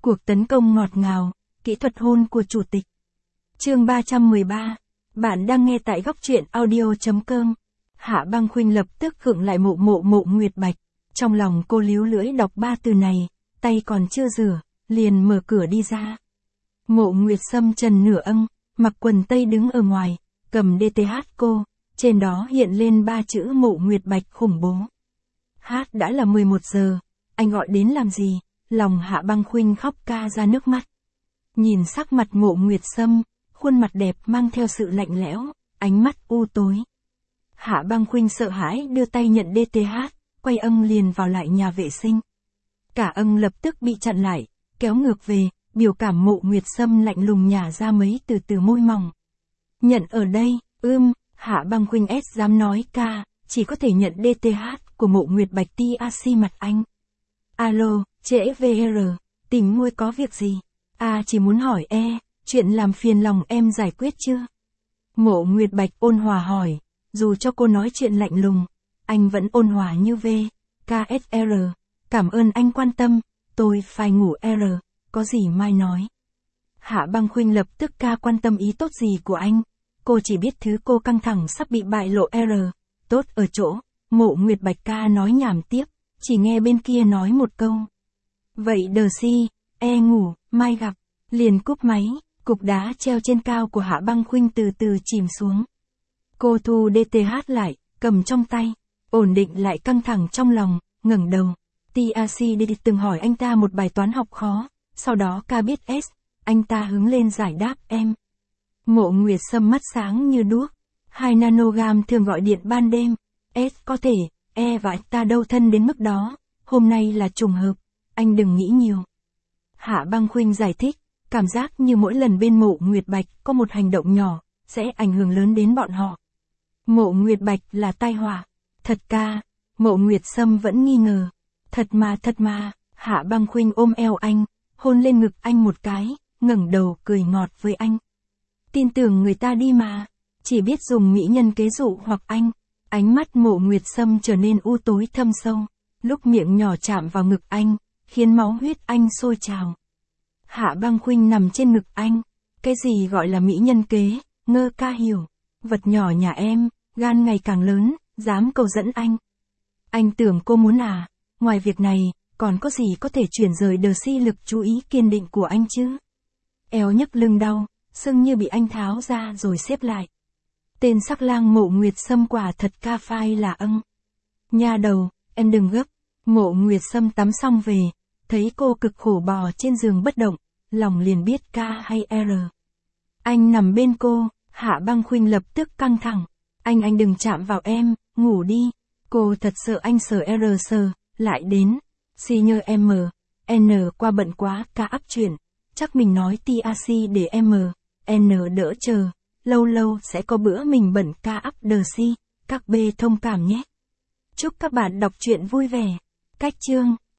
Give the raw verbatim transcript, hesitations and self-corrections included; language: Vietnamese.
Cuộc tấn công ngọt ngào, kỹ thuật hôn của chủ tịch. Chương ba trăm mười ba. Bạn đang nghe tại góc truyện audio chấm com. Hạ Băng Khuynh lập tức khựng lại mộ mộ mộ Nguyệt Bạch. Trong lòng cô líu lưỡi đọc ba từ này, tay còn chưa rửa, liền mở cửa đi ra. Mộ Nguyệt Sâm trần nửa âng, mặc quần tây đứng ở ngoài, cầm đê tê hát cô, trên đó hiện lên ba chữ Mộ Nguyệt Bạch khủng bố. Hát đã là mười một giờ, anh gọi đến làm gì? Lòng Hạ Băng Khuynh khóc ca ra nước mắt. Nhìn sắc mặt Mộ Nguyệt Sâm, khuôn mặt đẹp mang theo sự lạnh lẽo, ánh mắt u tối. Hạ Băng Khuynh sợ hãi đưa tay nhận đê tê hát, quay âng liền vào lại nhà vệ sinh. Cả âng lập tức bị chặn lại, kéo ngược về, biểu cảm Mộ Nguyệt Sâm lạnh lùng nhả ra mấy từ từ môi mỏng. Nhận ở đây, ưm, Hạ Băng Khuynh S dám nói ca, chỉ có thể nhận đê tê hát của Mộ Nguyệt Bạch tê a xê mặt anh. Alo, trễ vê rờ, tìm nguôi có việc gì? À chỉ muốn hỏi e, chuyện làm phiền lòng em giải quyết chưa? Mộ Nguyệt Bạch ôn hòa hỏi, dù cho cô nói chuyện lạnh lùng, anh vẫn ôn hòa như V, K S R, cảm ơn anh quan tâm, tôi phải ngủ R, có gì mai nói. Hạ Băng Khuynh lập tức ca quan tâm ý tốt gì của anh, cô chỉ biết thứ cô căng thẳng sắp bị bại lộ R, tốt ở chỗ, Mộ Nguyệt Bạch ca nói nhảm tiếp, chỉ nghe bên kia nói một câu. Vậy đờ si, e ngủ, mai gặp, liền cúp máy, cục đá treo trên cao của Hạ Băng Khuynh từ từ chìm xuống. Cô thu đê tê hát lại, cầm trong tay, ổn định lại căng thẳng trong lòng, ngẩng đầu. tê a xê đi từng hỏi anh ta một bài toán học khó, sau đó ca biết S, anh ta hứng lên giải đáp em. Mộ Nguyệt Sâm mắt sáng như đuốc, hai nanogam thường gọi điện ban đêm, S có thể, E và anh ta đâu thân đến mức đó, hôm nay là trùng hợp, anh đừng nghĩ nhiều. Hạ Băng Khuynh giải thích, cảm giác như mỗi lần bên Mộ Nguyệt Bạch có một hành động nhỏ, sẽ ảnh hưởng lớn đến bọn họ. Mộ Nguyệt Bạch là tai họa. Thật ca, Mộ Nguyệt Sâm vẫn nghi ngờ. Thật mà thật mà, Hạ Băng Khuynh ôm eo anh, hôn lên ngực anh một cái, ngẩng đầu cười ngọt với anh. Tin tưởng người ta đi mà, chỉ biết dùng mỹ nhân kế dụ hoặc anh. Ánh mắt Mộ Nguyệt Sâm trở nên u tối thâm sâu, lúc miệng nhỏ chạm vào ngực anh, khiến máu huyết anh sôi trào. Hạ Băng Khuynh nằm trên ngực anh, cái gì gọi là mỹ nhân kế, ngơ ca hiểu, vật nhỏ nhà em, gan ngày càng lớn, dám cầu dẫn anh. Anh tưởng cô muốn à, ngoài việc này, còn có gì có thể chuyển rời đờ si lực chú ý kiên định của anh chứ? Eo nhấc lưng đau, sưng như bị anh tháo ra rồi xếp lại. Tên sắc lang Mộ Nguyệt Sâm quả thật ca phai là âng. Nha đầu, em đừng gấp. Mộ Nguyệt Sâm tắm xong về, thấy cô cực khổ bò trên giường bất động, lòng liền biết K hay R. Anh nằm bên cô, Hạ Băng Khuynh lập tức căng thẳng. Anh anh đừng chạm vào em, ngủ đi. Cô thật sợ anh sờ R sờ, lại đến. Si nhờ M, N qua bận quá ca áp chuyển. Chắc mình nói tê a xê để M, N đỡ chờ. Lâu lâu sẽ có bữa mình bẩn ca áp đờ si, các B thông cảm nhé. Chúc các bạn đọc truyện vui vẻ. Cách chương